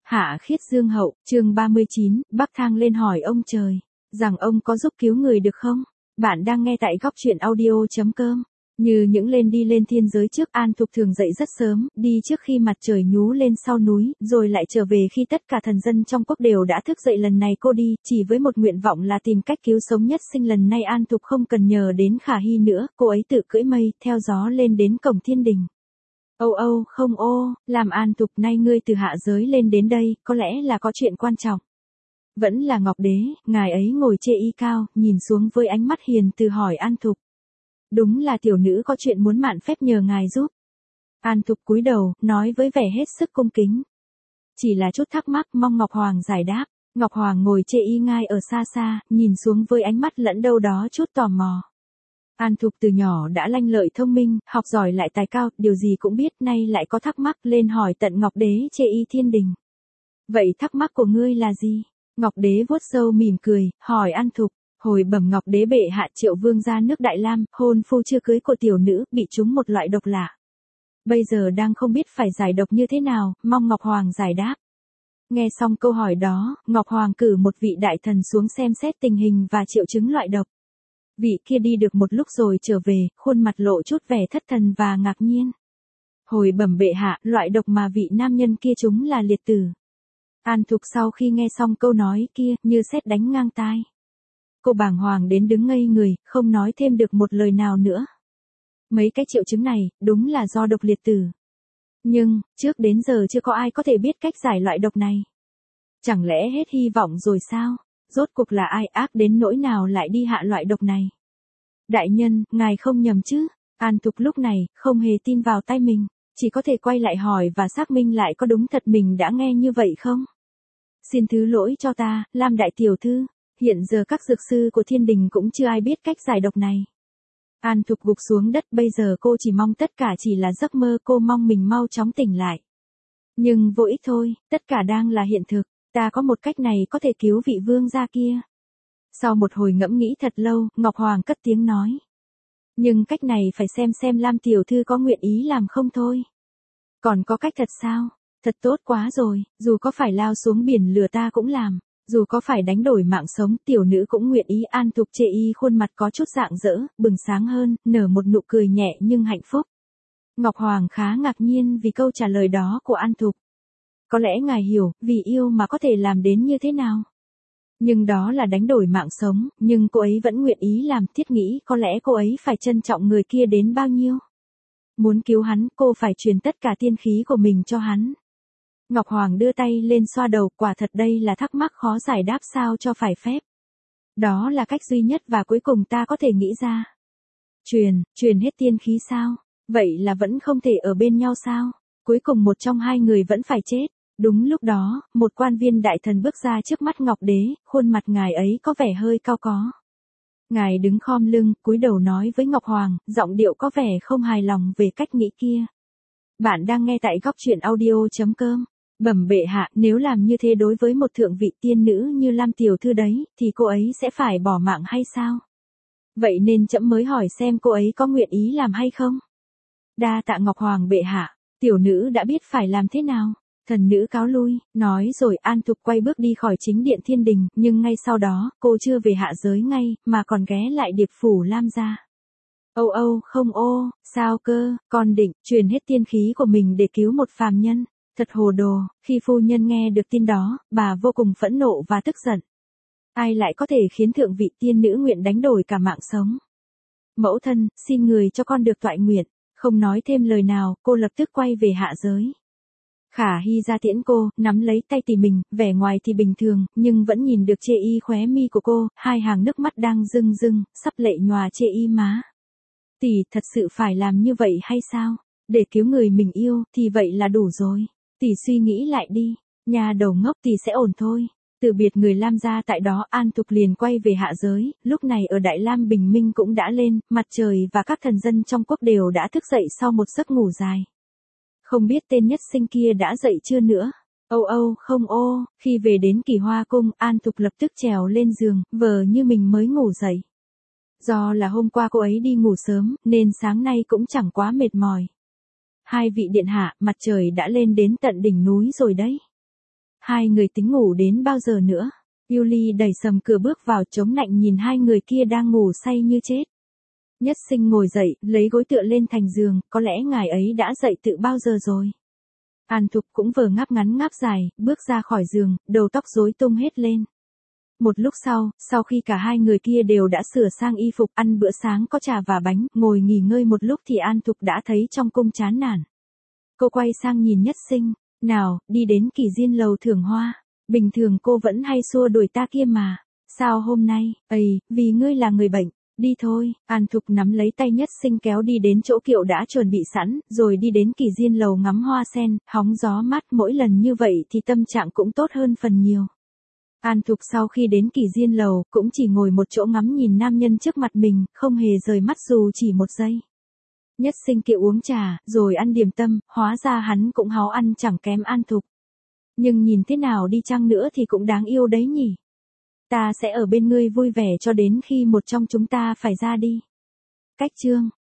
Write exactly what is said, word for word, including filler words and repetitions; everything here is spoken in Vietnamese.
Hạ Khiết Dương Hậu, chương ba mươi chín, Bắc Thang lên hỏi ông trời, rằng ông có giúp cứu người được không? Bạn đang nghe tại góc truyện audio.com. Như những lên đi lên thiên giới trước, An Thục thường dậy rất sớm, đi trước khi mặt trời nhú lên sau núi, rồi lại trở về khi tất cả thần dân trong quốc đều đã thức dậy. Lần này cô đi, chỉ với một nguyện vọng là tìm cách cứu sống nhất sinh. Lần này An Thục không cần nhờ đến Khả Hy nữa, cô ấy tự cưỡi mây, theo gió lên đến cổng thiên đình. Âu âu, không ô, làm An Thục, nay ngươi từ hạ giới lên đến đây, có lẽ là có chuyện quan trọng. Vẫn là Ngọc Đế, ngài ấy ngồi chê y cao, nhìn xuống với ánh mắt hiền từ hỏi An Thục. Đúng là tiểu nữ có chuyện muốn mạn phép nhờ ngài giúp. An Thục cúi đầu, nói với vẻ hết sức cung kính. Chỉ là chút thắc mắc, mong Ngọc Hoàng giải đáp. Ngọc Hoàng ngồi chê y ngay ở xa xa, nhìn xuống với ánh mắt lẫn đâu đó chút tò mò. An Thục từ nhỏ đã lanh lợi thông minh, học giỏi lại tài cao, điều gì cũng biết, nay lại có thắc mắc, lên hỏi tận Ngọc Đế chê y thiên đình. Vậy thắc mắc của ngươi là gì? Ngọc Đế vuốt râu mỉm cười, hỏi An Thục. Hồi bẩm Ngọc Đế bệ hạ, Triệu vương gia nước Đại Lam, hôn phu chưa cưới của tiểu nữ, bị trúng một loại độc lạ. Bây giờ đang không biết phải giải độc như thế nào, mong Ngọc Hoàng giải đáp. Nghe xong câu hỏi đó, Ngọc Hoàng cử một vị đại thần xuống xem xét tình hình và triệu chứng loại độc. Vị kia đi được một lúc rồi trở về, khuôn mặt lộ chút vẻ thất thần và ngạc nhiên. Hồi bẩm bệ hạ, loại độc mà vị nam nhân kia trúng là liệt tử. An Thục sau khi nghe xong câu nói kia, như sét đánh ngang tai. Cô bàng hoàng đến đứng ngây người, không nói thêm được một lời nào nữa. Mấy cái triệu chứng này, đúng là do độc liệt tử. Nhưng, trước đến giờ chưa có ai có thể biết cách giải loại độc này. Chẳng lẽ hết hy vọng rồi sao? Rốt cuộc là ai ác đến nỗi nào lại đi hạ loại độc này? Đại nhân, ngài không nhầm chứ? An Thục lúc này, không hề tin vào tai mình, chỉ có thể quay lại hỏi và xác minh lại có đúng thật mình đã nghe như vậy không? Xin thứ lỗi cho ta, Lam đại tiểu thư, hiện giờ các dược sư của thiên đình cũng chưa ai biết cách giải độc này. An Thục gục xuống đất, bây giờ cô chỉ mong tất cả chỉ là giấc mơ, cô mong mình mau chóng tỉnh lại. Nhưng vô ích thôi, tất cả đang là hiện thực. Ta có một cách này có thể cứu vị vương gia kia. Sau một hồi ngẫm nghĩ thật lâu, Ngọc Hoàng cất tiếng nói. Nhưng cách này phải xem xem Lam tiểu thư có nguyện ý làm không thôi. Còn có cách thật sao? Thật tốt quá rồi, dù có phải lao xuống biển lửa ta cũng làm. Dù có phải đánh đổi mạng sống, tiểu nữ cũng nguyện ý. An Thục chê y khuôn mặt có chút rạng rỡ, bừng sáng hơn, nở một nụ cười nhẹ nhưng hạnh phúc. Ngọc Hoàng khá ngạc nhiên vì câu trả lời đó của An Thục. Có lẽ ngài hiểu, vì yêu mà có thể làm đến như thế nào. Nhưng đó là đánh đổi mạng sống, nhưng cô ấy vẫn nguyện ý làm. Thiết nghĩ có lẽ cô ấy phải trân trọng người kia đến bao nhiêu. Muốn cứu hắn, cô phải truyền tất cả tiên khí của mình cho hắn. Ngọc Hoàng đưa tay lên xoa đầu, quả thật đây là thắc mắc khó giải đáp sao cho phải phép. Đó là cách duy nhất và cuối cùng ta có thể nghĩ ra. Truyền, truyền hết tiên khí sao? Vậy là vẫn không thể ở bên nhau sao? Cuối cùng một trong hai người vẫn phải chết. Đúng lúc đó, một quan viên đại thần bước ra trước mắt Ngọc Đế, khuôn mặt ngài ấy có vẻ hơi cao có. Ngài đứng khom lưng, cúi đầu nói với Ngọc Hoàng, giọng điệu có vẻ không hài lòng về cách nghĩ kia. Bạn đang nghe tại góc truyện audio.com. Bẩm bệ hạ, nếu làm như thế đối với một thượng vị tiên nữ như Lam tiểu thư đấy, thì cô ấy sẽ phải bỏ mạng hay sao? Vậy nên trẫm mới hỏi xem cô ấy có nguyện ý làm hay không? Đa tạ Ngọc Hoàng bệ hạ, tiểu nữ đã biết phải làm thế nào. Thần nữ cáo lui, nói rồi An Thục quay bước đi khỏi chính điện thiên đình, nhưng ngay sau đó, cô chưa về hạ giới ngay, mà còn ghé lại điệp phủ Lam gia. Âu âu, không ô, sao cơ, con định truyền hết tiên khí của mình để cứu một phàm nhân. Thật hồ đồ. Khi phu nhân nghe được tin đó, bà vô cùng phẫn nộ và tức giận. Ai lại có thể khiến thượng vị tiên nữ nguyện đánh đổi cả mạng sống? Mẫu thân, xin người cho con được toại nguyện. Không nói thêm lời nào, cô lập tức quay về hạ giới. Khả Hy ra tiễn cô, nắm lấy tay tỷ mình, vẻ ngoài thì bình thường, nhưng vẫn nhìn được chê y khóe mi của cô, hai hàng nước mắt đang rưng rưng, sắp lệ nhòa chê y má. Tỷ thật sự phải làm như vậy hay sao? Để cứu người mình yêu, thì vậy là đủ rồi. Tỷ suy nghĩ lại đi, nhà đầu ngốc, tỷ sẽ ổn thôi. Từ biệt người Lam gia tại đó, An Thục liền quay về hạ giới. Lúc này ở Đại Lam bình minh cũng đã lên, mặt trời và các thần dân trong quốc đều đã thức dậy sau một giấc ngủ dài. Không biết tên nhất sinh kia đã dậy chưa nữa. Âu âu, không ô, khi về đến Kỳ Hoa cung, An Thục lập tức trèo lên giường, vờ như mình mới ngủ dậy. Do là hôm qua cô ấy đi ngủ sớm, nên sáng nay cũng chẳng quá mệt mỏi. Hai vị điện hạ, mặt trời đã lên đến tận đỉnh núi rồi đấy. Hai người tính ngủ đến bao giờ nữa? Yuli đẩy sầm cửa bước vào chống lạnh nhìn hai người kia đang ngủ say như chết. Nhất Sinh ngồi dậy, lấy gối tựa lên thành giường, có lẽ ngài ấy đã dậy từ bao giờ rồi. An Thục cũng vừa ngáp ngắn ngáp dài, bước ra khỏi giường, đầu tóc rối tung hết lên. Một lúc sau, sau khi cả hai người kia đều đã sửa sang y phục, ăn bữa sáng có trà và bánh, ngồi nghỉ ngơi một lúc thì An Thục đã thấy trong cung chán nản. Cô quay sang nhìn Nhất Sinh, nào, đi đến Kỳ Diên lầu thưởng hoa. Bình thường cô vẫn hay xua đuổi ta kia mà. Sao hôm nay, ầy, vì ngươi là người bệnh. Đi thôi, An Thục nắm lấy tay Nhất Sinh kéo đi đến chỗ kiệu đã chuẩn bị sẵn, rồi đi đến Kỳ Diên lầu ngắm hoa sen, hóng gió mát. Mỗi lần như vậy thì tâm trạng cũng tốt hơn phần nhiều. An Thục sau khi đến Kỳ Diên lầu, cũng chỉ ngồi một chỗ ngắm nhìn nam nhân trước mặt mình, không hề rời mắt dù chỉ một giây. Nhất Sinh kia uống trà, rồi ăn điểm tâm, hóa ra hắn cũng háo ăn chẳng kém An Thục. Nhưng nhìn thế nào đi chăng nữa thì cũng đáng yêu đấy nhỉ. Ta sẽ ở bên ngươi vui vẻ cho đến khi một trong chúng ta phải ra đi. Cách chương